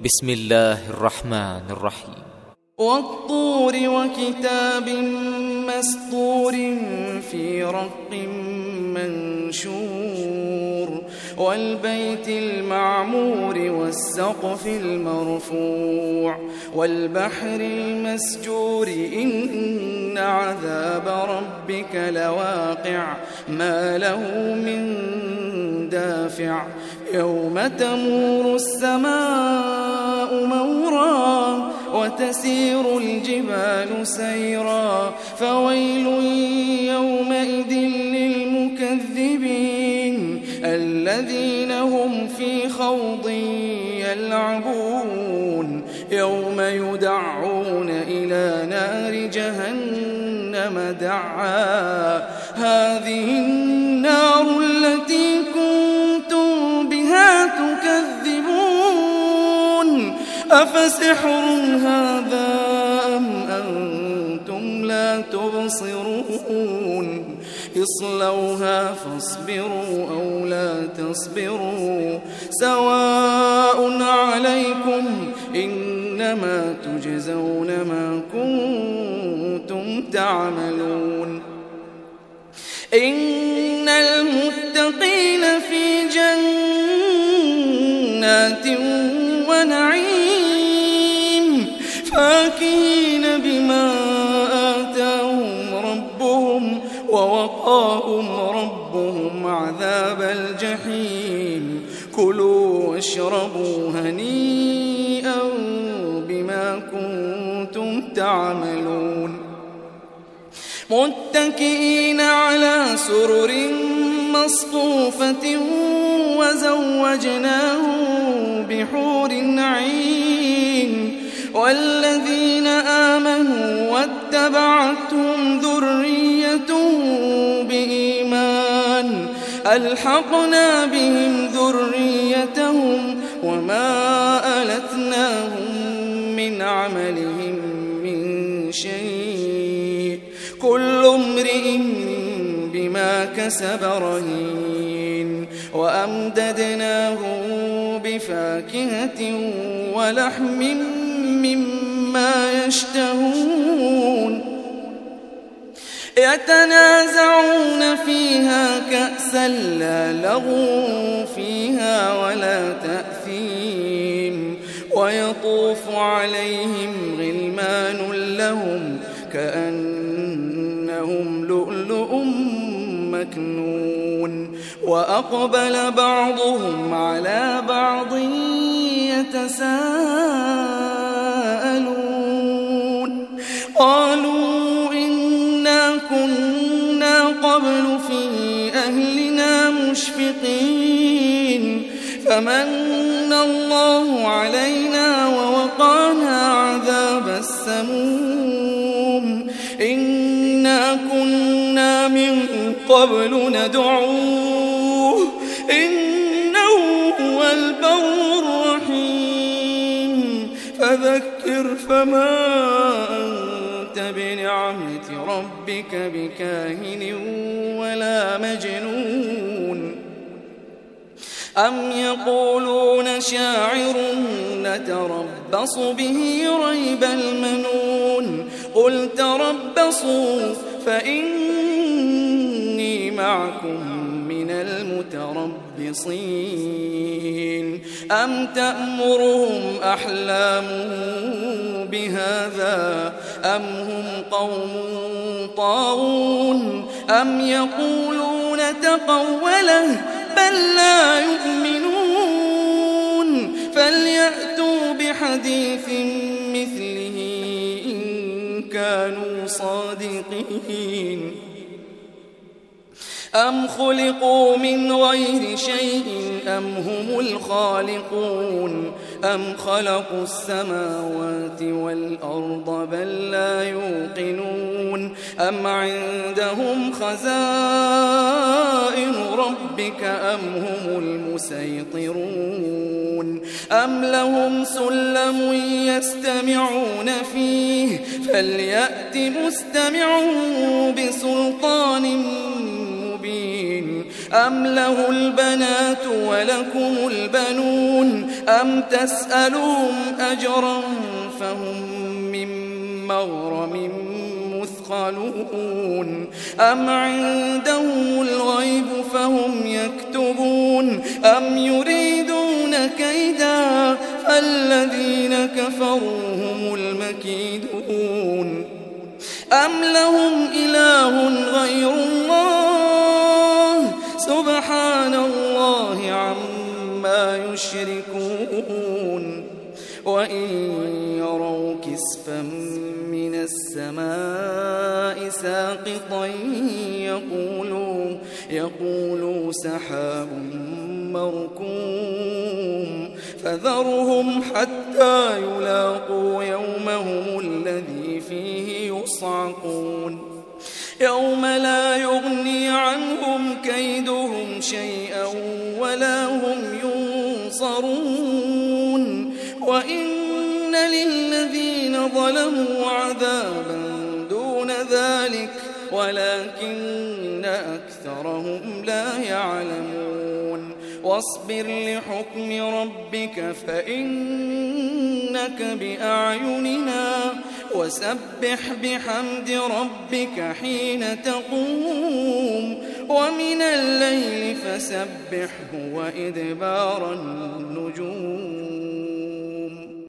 بسم الله الرحمن الرحيم. والطور وكتاب مسطور في رق منشور والبيت المعمور والسقف المرفوع والبحر المسجور إن عذاب ربك لواقع ما له من دافع يوم تمور السماء مورا وتسير الجبال سيرا فويل يومئذ للمكذبين الذين هم في خوض يلعبون يوم يدعون إلى نار جهنم دعا هذه النار التي كنتم بها تكذبون أفسحر هذا أم أنتم لا تبصرون اصلوها فاصبروا أو لا تصبروا سواء عليكم إنما تجزون ما كنتم تعملون إن المتقين في جنات ونعيم فاكهين بما آتاهم ربهم ووقاهم ربهم عذاب الجحيم كلوا واشربوا هنيئا بما كنتم تعملون متكئين على سرر مصفوفة وزوجناهم بحور عين والذين آمنوا واتبعتهم ذريتهم بإيمان ألحقنا بهم ذريتهم وما ألتناهم من عملهم من شيء كل امرئ بما كسب رهين وأمددناهم بفاكهة ولحم مما يشتهون يتنازعون فيها كأسا لا لغو فيها ولا تأثيم ويطوف عليهم غلمان لهم كأنهم لؤلؤ مكنون وأقبل بعضهم على بعض يتساءلون قالوا إنا كنا قبل في أهلنا مشفقين فمن الله علينا ووقانا عذاب السموم إنا كنا من قبل ندعوه إنه هو البر الرحيم فذكر فما أنت بنعمة ربك بكاهن ولا مجنون أم يقولون شاعر نتربص به ريب المنون قل تربصوا فإني معكم من المتربصين أم تأمرهم أحلامهم بهذا أم هم قوم طاغون أم يقولون تقوله بل لا يؤمنون فليأتوا بحديث مثله إن كانوا صادقين أم خلقوا من غير شيء أم هم الخالقون أم خلقوا السماوات والأرض بل لا يوقنون أم عندهم خزائن ربك أم هم المسيطرون أم لهم سلم يستمعون فيه فليأت مستمعون بسلطان مبين أم له البنات ولكم البنون أم تسألهم أجرا فهم من مغرم مثقلون أم عندهم الغيب فهم يكتبون أم يريدون كيدا فالذين كفروا هم المكيدون أم لهم إله غير الله سبحان الله عما يشركون وإن يروا كسفا من السماء ساقطا يقولوا سحاب مركوم فذرهم حتى يلاقوا يومهم الذي فيه يصعقون يوم لا يغني عنهم كيدهم شيئا ولا هم ينصرون وإن للذين ظلموا عذابا دون ذلك ولكن أكثرهم لا يعلمون واصبر لحكم ربك فإنك بأعيننا وسبح بحمد ربك حين تقوم ومن الليل فسبحه وإدبار النجوم